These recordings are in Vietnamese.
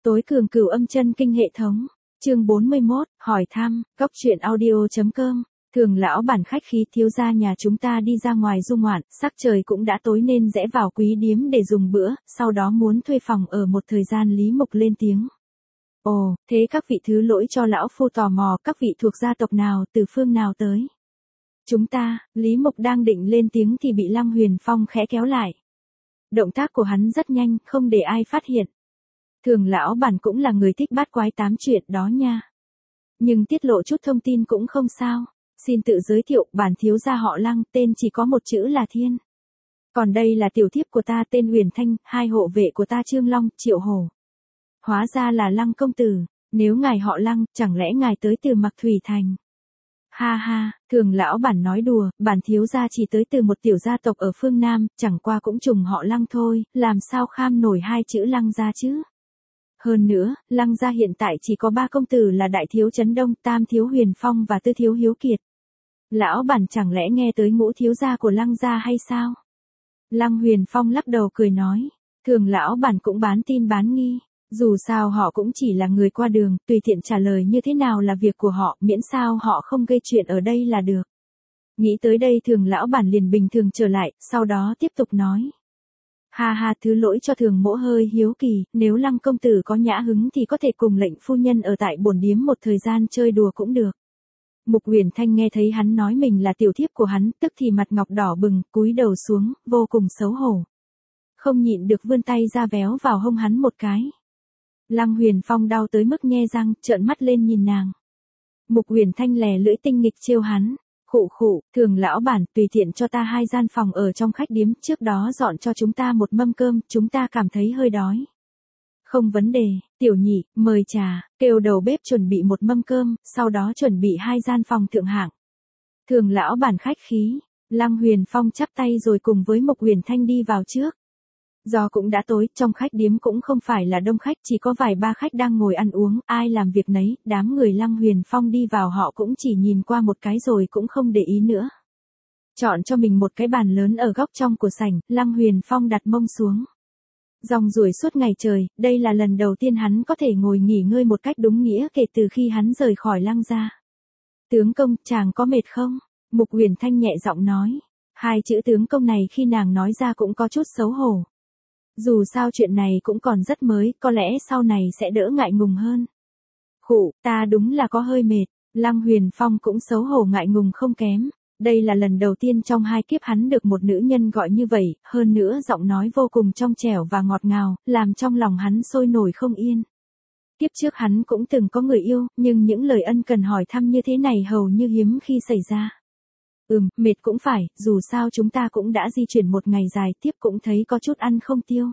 Tối cường cửu âm chân kinh hệ thống. Chương 41, hỏi thăm, góc truyện audio.com. Thường lão bản khách khí, thiếu gia nhà chúng ta đi ra ngoài du ngoạn, sắc trời cũng đã tối nên rẽ vào quý điếm để dùng bữa, sau đó muốn thuê phòng ở một thời gian. Lý Mục lên tiếng. Ồ, thế các vị thứ lỗi cho lão phu tò mò, các vị thuộc gia tộc nào, từ phương nào tới? Chúng ta, Lý Mục đang định lên tiếng thì bị Lăng Huyền Phong khẽ kéo lại. Động tác của hắn rất nhanh, không để ai phát hiện. Thường lão bản cũng là người thích bát quái tám chuyện đó nha. Nhưng tiết lộ chút thông tin cũng không sao. Xin tự giới thiệu, bản thiếu gia họ Lăng, tên chỉ có một chữ là Thiên. Còn đây là tiểu thiếp của ta tên Huyền Thanh, hai hộ vệ của ta Trương Long, Triệu Hổ. Hóa ra là Lăng công tử, nếu ngài họ Lăng, chẳng lẽ ngài tới từ Mặc Thủy Thành? Ha ha, thường lão bản nói đùa, bản thiếu gia chỉ tới từ một tiểu gia tộc ở phương Nam, chẳng qua cũng trùng họ Lăng thôi, làm sao kham nổi hai chữ Lăng gia chứ? Hơn nữa, Lăng gia hiện tại chỉ có 3 công tử là Đại thiếu Trấn Đông, Tam thiếu Huyền Phong và Tư thiếu Hiếu Kiệt. Lão bản chẳng lẽ nghe tới ngũ thiếu gia của Lăng gia hay sao? Lăng Huyền Phong lắc đầu cười nói, thường lão bản cũng bán tin bán nghi. Dù sao họ cũng chỉ là người qua đường, tùy tiện trả lời như thế nào là việc của họ, miễn sao họ không gây chuyện ở đây là được. Nghĩ tới đây thường lão bản liền bình thường trở lại, sau đó tiếp tục nói. Ha ha, thứ lỗi cho thường mỗ hơi hiếu kỳ, nếu Lăng công tử có nhã hứng thì có thể cùng lệnh phu nhân ở tại bổn điếm một thời gian chơi đùa cũng được. Mục Huyền Thanh nghe thấy hắn nói mình là tiểu thiếp của hắn, tức thì mặt ngọc đỏ bừng, cúi đầu xuống, vô cùng xấu hổ. Không nhịn được vươn tay ra véo vào hông hắn một cái. Lăng Huyền Phong đau tới mức nhe răng, trợn mắt lên nhìn nàng. Mục Huyền Thanh lè lưỡi tinh nghịch trêu hắn. Khụ khụ, thường lão bản, tùy tiện cho ta 2 gian phòng ở trong khách điếm, trước đó dọn cho chúng ta một mâm cơm, chúng ta cảm thấy hơi đói. Không vấn đề, tiểu nhị, mời trà, kêu đầu bếp chuẩn bị một mâm cơm, sau đó chuẩn bị 2 gian phòng thượng hạng. Thường lão bản khách khí, Lăng Huyền Phong chắp tay rồi cùng với Mục Huyền Thanh đi vào trước. Do cũng đã tối, trong khách điếm cũng không phải là đông khách, chỉ có vài ba khách đang ngồi ăn uống, ai làm việc nấy, đám người Lăng Huyền Phong đi vào họ cũng chỉ nhìn qua một cái rồi cũng không để ý nữa. Chọn cho mình một cái bàn lớn ở góc trong của sảnh, Lăng Huyền Phong đặt mông xuống. Rong ruổi suốt ngày trời, đây là lần đầu tiên hắn có thể ngồi nghỉ ngơi một cách đúng nghĩa kể từ khi hắn rời khỏi Lăng gia. Tướng công, chàng có mệt không? Mục Huyền Thanh nhẹ giọng nói. 2 chữ tướng công này khi nàng nói ra cũng có chút xấu hổ. Dù sao chuyện này cũng còn rất mới, có lẽ sau này sẽ đỡ ngại ngùng hơn. Khụ, ta đúng là có hơi mệt. Lăng Huyền Phong cũng xấu hổ ngại ngùng không kém. Đây là lần đầu tiên trong 2 kiếp hắn được một nữ nhân gọi như vậy, hơn nữa giọng nói vô cùng trong trẻo và ngọt ngào, làm trong lòng hắn sôi nổi không yên. Kiếp trước hắn cũng từng có người yêu, nhưng những lời ân cần hỏi thăm như thế này hầu như hiếm khi xảy ra. Mệt cũng phải, dù sao chúng ta cũng đã di chuyển một ngày dài, tiếp cũng thấy có chút ăn không tiêu.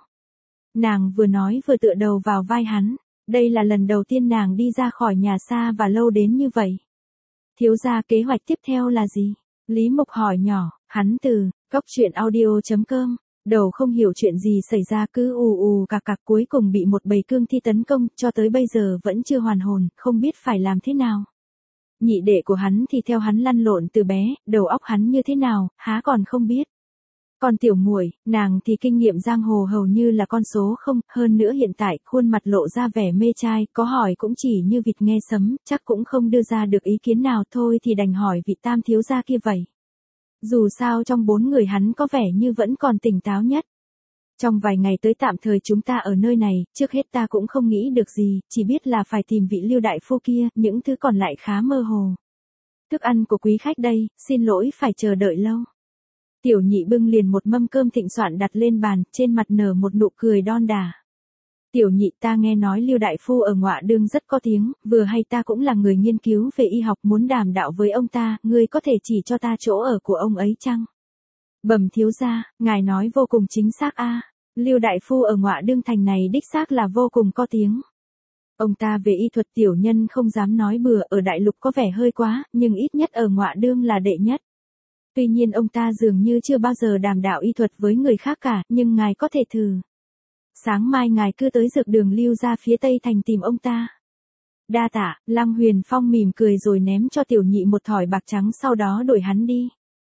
Nàng vừa nói vừa tựa đầu vào vai hắn, đây là lần đầu tiên nàng đi ra khỏi nhà xa và lâu đến như vậy. Thiếu gia, kế hoạch tiếp theo là gì? Lý Mục hỏi nhỏ, hắn từ, góc truyện audio.com, đầu không hiểu chuyện gì xảy ra cứ ù ù cạc cạc cuối cùng bị một bầy cương thi tấn công, cho tới bây giờ vẫn chưa hoàn hồn, không biết phải làm thế nào. Nhị đệ của hắn thì theo hắn lăn lộn từ bé, đầu óc hắn như thế nào, há còn không biết. Còn tiểu muội, nàng thì kinh nghiệm giang hồ hầu như là con số không, hơn nữa hiện tại khuôn mặt lộ ra vẻ mê trai, có hỏi cũng chỉ như vịt nghe sấm, chắc cũng không đưa ra được ý kiến nào, thôi thì đành hỏi vị Tam thiếu gia kia vậy. Dù sao trong 4 người hắn có vẻ như vẫn còn tỉnh táo nhất. Trong vài ngày tới tạm thời chúng ta ở nơi này, trước hết ta cũng không nghĩ được gì, chỉ biết là phải tìm vị Lưu đại phu kia, những thứ còn lại khá mơ hồ. Thức ăn của quý khách đây, xin lỗi phải chờ đợi lâu. Tiểu nhị bưng liền một mâm cơm thịnh soạn đặt lên bàn, trên mặt nở một nụ cười đon đả. Tiểu nhị, ta nghe nói Lưu đại phu ở Ngọa Đương rất có tiếng, vừa hay ta cũng là người nghiên cứu về y học muốn đàm đạo với ông ta, ngươi có thể chỉ cho ta chỗ ở của ông ấy chăng? Bẩm thiếu gia, ngài nói vô cùng chính xác a. Lưu đại phu ở Ngọa Đương thành này đích xác là vô cùng có tiếng. Ông ta về y thuật tiểu nhân không dám nói bừa, ở đại lục có vẻ hơi quá, nhưng ít nhất ở Ngọa Đương là đệ nhất. Tuy nhiên ông ta dường như chưa bao giờ đàm đạo y thuật với người khác cả, nhưng ngài có thể thử. Sáng mai ngài cứ tới dược đường Lưu ra phía tây thành tìm ông ta. Đa tạ, Lăng Huyền Phong mỉm cười rồi ném cho tiểu nhị một thỏi bạc trắng, sau đó đuổi hắn đi.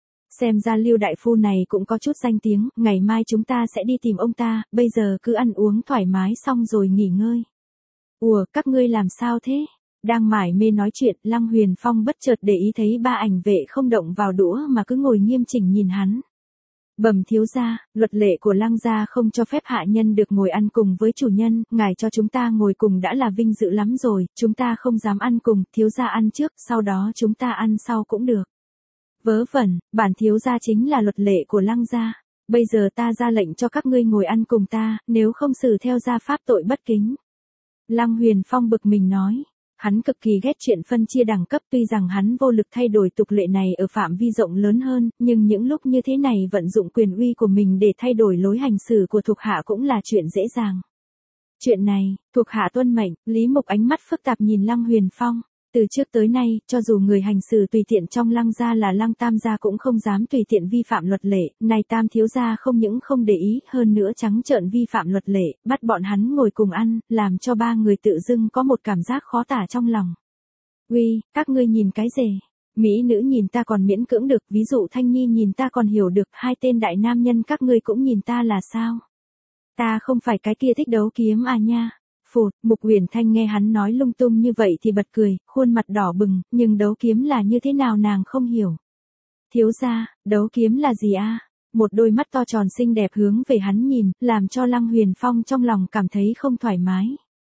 Xem ra Lưu đại phu này cũng có chút danh tiếng, ngày mai chúng ta sẽ đi tìm ông ta, bây giờ cứ ăn uống thoải mái xong rồi nghỉ ngơi. Ủa, các ngươi làm sao thế? Đang mải mê nói chuyện, Lăng Huyền Phong bất chợt để ý thấy ba ảnh vệ không động vào đũa mà cứ ngồi nghiêm chỉnh nhìn hắn. Bẩm thiếu gia, luật lệ của Lăng gia không cho phép hạ nhân được ngồi ăn cùng với chủ nhân, ngài cho chúng ta ngồi cùng đã là vinh dự lắm rồi, chúng ta không dám ăn cùng, thiếu gia ăn trước, sau đó chúng ta ăn sau cũng được. Vớ vẩn, bản thiếu gia chính là luật lệ của Lăng gia. Bây giờ ta ra lệnh cho các ngươi ngồi ăn cùng ta, nếu không xử theo gia pháp tội bất kính. Lăng Huyền Phong bực mình nói. Hắn cực kỳ ghét chuyện phân chia đẳng cấp, tuy rằng hắn vô lực thay đổi tục lệ này ở phạm vi rộng lớn hơn, nhưng những lúc như thế này vận dụng quyền uy của mình để thay đổi lối hành xử của thuộc hạ cũng là chuyện dễ dàng. Chuyện này, thuộc hạ tuân mệnh. Lý Mục ánh mắt phức tạp nhìn Lăng Huyền Phong. Từ trước tới nay, cho dù người hành xử tùy tiện trong Lăng gia là Lăng Tam gia cũng không dám tùy tiện vi phạm luật lệ, này Tam thiếu gia không những không để ý, hơn nữa trắng trợn vi phạm luật lệ, bắt bọn hắn ngồi cùng ăn, làm cho ba người tự dưng có một cảm giác khó tả trong lòng. Uy, các ngươi nhìn cái gì? Mỹ nữ nhìn ta còn miễn cưỡng được, ví dụ Thanh Nhi nhìn ta còn hiểu được, hai tên đại nam nhân các ngươi cũng nhìn ta là sao? Ta không phải cái kia thích đấu kiếm à nha. Phụt, Mục Uyển Thanh nghe hắn nói lung tung như vậy thì bật cười, khuôn mặt đỏ bừng, nhưng đấu kiếm là như thế nào nàng không hiểu. Thiếu gia, đấu kiếm là gì a? Một đôi mắt to tròn xinh đẹp hướng về hắn nhìn, làm cho Lăng Huyền Phong trong lòng cảm thấy không thoải mái.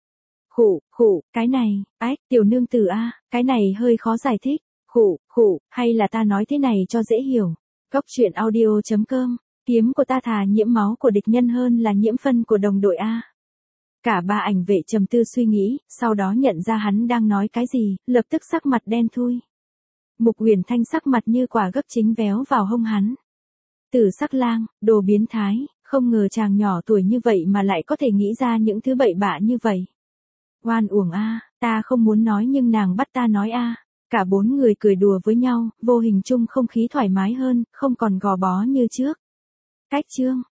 Khụ, cái này, tiểu nương tử a, cái này hơi khó giải thích. Khụ, hay là ta nói thế này cho dễ hiểu. Cốc truyện audio.com, kiếm của ta thà nhiễm máu của địch nhân hơn là nhiễm phân của đồng đội a. Cả ba ảnh vệ trầm tư suy nghĩ, sau đó nhận ra hắn đang nói cái gì, lập tức sắc mặt đen thui. Mục Uyển Thanh sắc mặt như quả gấp chính véo vào hông hắn. Tử Sắc Lang, đồ biến thái, không ngờ chàng nhỏ tuổi như vậy mà lại có thể nghĩ ra những thứ bậy bạ như vậy. Oan uổng a, ta không muốn nói nhưng nàng bắt ta nói a. Cả bốn người cười đùa với nhau, vô hình chung không khí thoải mái hơn, không còn gò bó như trước. Cách chương